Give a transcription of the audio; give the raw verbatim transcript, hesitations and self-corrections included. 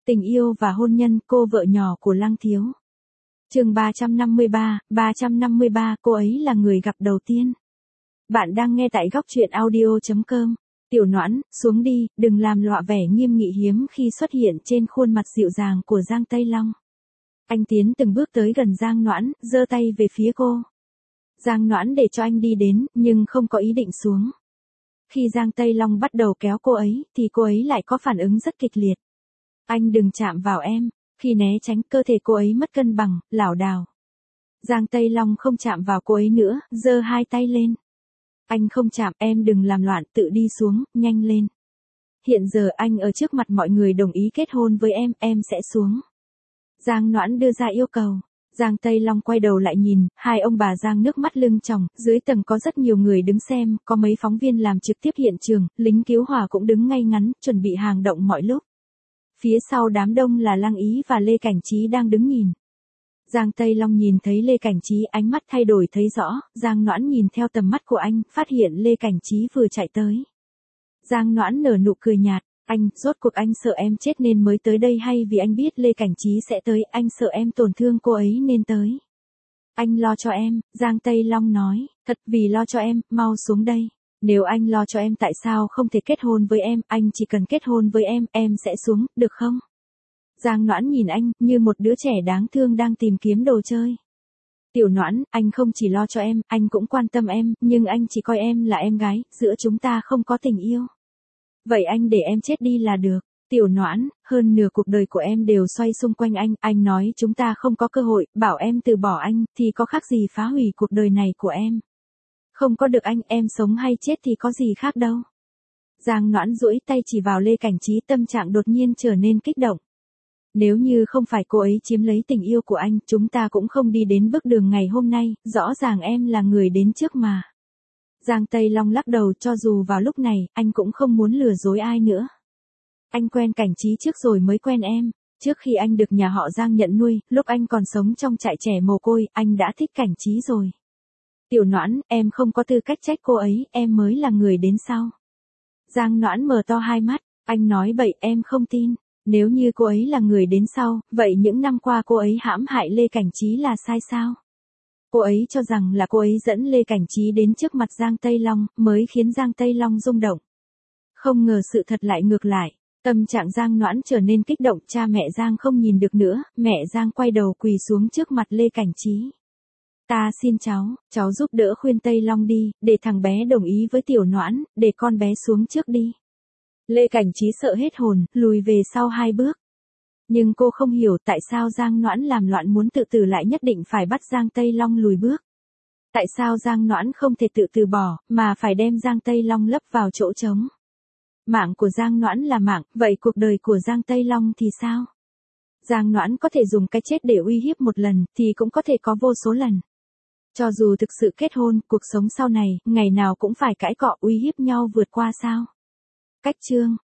Tình yêu và hôn nhân, cô vợ nhỏ của Lăng Thiếu. Chương ba trăm năm mươi ba, ba trăm năm mươi ba, cô ấy là người gặp đầu tiên. Bạn đang nghe tại góc truyện audio chấm com. Tiểu Noãn, xuống đi, đừng làm lọa vẻ nghiêm nghị hiếm khi xuất hiện trên khuôn mặt dịu dàng của Giang Tây Long. Anh tiến từng bước tới gần Giang Noãn, giơ tay về phía cô. Giang Noãn để cho anh đi đến, nhưng không có ý định xuống. Khi Giang Tây Long bắt đầu kéo cô ấy, thì cô ấy lại có phản ứng rất kịch liệt. Anh đừng chạm vào em. Khi né tránh, cơ thể cô ấy mất cân bằng, lảo đảo. Giang Tây Long không chạm vào cô ấy nữa, giơ hai tay lên. Anh không chạm, em đừng làm loạn, tự đi xuống, nhanh lên. Hiện giờ anh ở trước mặt mọi người đồng ý kết hôn với em, em sẽ xuống. Giang Noãn đưa ra yêu cầu. Giang Tây Long quay đầu lại nhìn, hai ông bà Giang nước mắt lưng tròng, dưới tầng có rất nhiều người đứng xem, có mấy phóng viên làm trực tiếp hiện trường, lính cứu hỏa cũng đứng ngay ngắn, chuẩn bị hàng động mọi lúc. Phía sau đám đông là Lăng Ý và Lê Cảnh Trí đang đứng nhìn. Giang Tây Long nhìn thấy Lê Cảnh Trí, ánh mắt thay đổi thấy rõ, Giang Noãn nhìn theo tầm mắt của anh, phát hiện Lê Cảnh Trí vừa chạy tới. Giang Noãn nở nụ cười nhạt, anh, rốt cuộc anh sợ em chết nên mới tới đây hay vì anh biết Lê Cảnh Trí sẽ tới, anh sợ em tổn thương cô ấy nên tới. Anh lo cho em, Giang Tây Long nói, thật vì lo cho em, mau xuống đây. Nếu anh lo cho em tại sao không thể kết hôn với em, anh chỉ cần kết hôn với em, em sẽ xuống, được không? Giang Noãn nhìn anh, như một đứa trẻ đáng thương đang tìm kiếm đồ chơi. Tiểu Noãn, anh không chỉ lo cho em, anh cũng quan tâm em, nhưng anh chỉ coi em là em gái, giữa chúng ta không có tình yêu. Vậy anh để em chết đi là được. Tiểu Noãn, hơn nửa cuộc đời của em đều xoay xung quanh anh, anh nói chúng ta không có cơ hội, bảo em từ bỏ anh, thì có khác gì phá hủy cuộc đời này của em. Không có được anh, em sống hay chết thì có gì khác đâu. Giang Noãn duỗi tay chỉ vào Lê Cảnh Trí, tâm trạng đột nhiên trở nên kích động. Nếu như không phải cô ấy chiếm lấy tình yêu của anh, chúng ta cũng không đi đến bước đường ngày hôm nay, rõ ràng em là người đến trước mà. Giang Tây Long lắc đầu, cho dù vào lúc này, anh cũng không muốn lừa dối ai nữa. Anh quen Cảnh Trí trước rồi mới quen em. Trước khi anh được nhà họ Giang nhận nuôi, lúc anh còn sống trong trại trẻ mồ côi, anh đã thích Cảnh Trí rồi. Tiểu Noãn, em không có tư cách trách cô ấy, em mới là người đến sau. Giang Noãn mở to hai mắt, anh nói bậy, em không tin. Nếu như cô ấy là người đến sau, vậy những năm qua cô ấy hãm hại Lê Cảnh Trí là sai sao? Cô ấy cho rằng là cô ấy dẫn Lê Cảnh Trí đến trước mặt Giang Tây Long, mới khiến Giang Tây Long rung động. Không ngờ sự thật lại ngược lại. Tâm trạng Giang Noãn trở nên kích động, cha mẹ Giang không nhìn được nữa, mẹ Giang quay đầu quỳ xuống trước mặt Lê Cảnh Trí. Ta xin cháu, cháu giúp đỡ khuyên Tây Long đi, để thằng bé đồng ý với Tiểu Noãn, để con bé xuống trước đi. Lê Cảnh Trí sợ hết hồn, lùi về sau hai bước. Nhưng cô không hiểu tại sao Giang Noãn làm loạn muốn tự tử lại nhất định phải bắt Giang Tây Long lùi bước. Tại sao Giang Noãn không thể tự từ bỏ, mà phải đem Giang Tây Long lấp vào chỗ trống. Mạng của Giang Noãn là mạng, vậy cuộc đời của Giang Tây Long thì sao? Giang Noãn có thể dùng cái chết để uy hiếp một lần, thì cũng có thể có vô số lần. Cho dù thực sự kết hôn, cuộc sống sau này, ngày nào cũng phải cãi cọ uy hiếp nhau vượt qua sao? Cách chương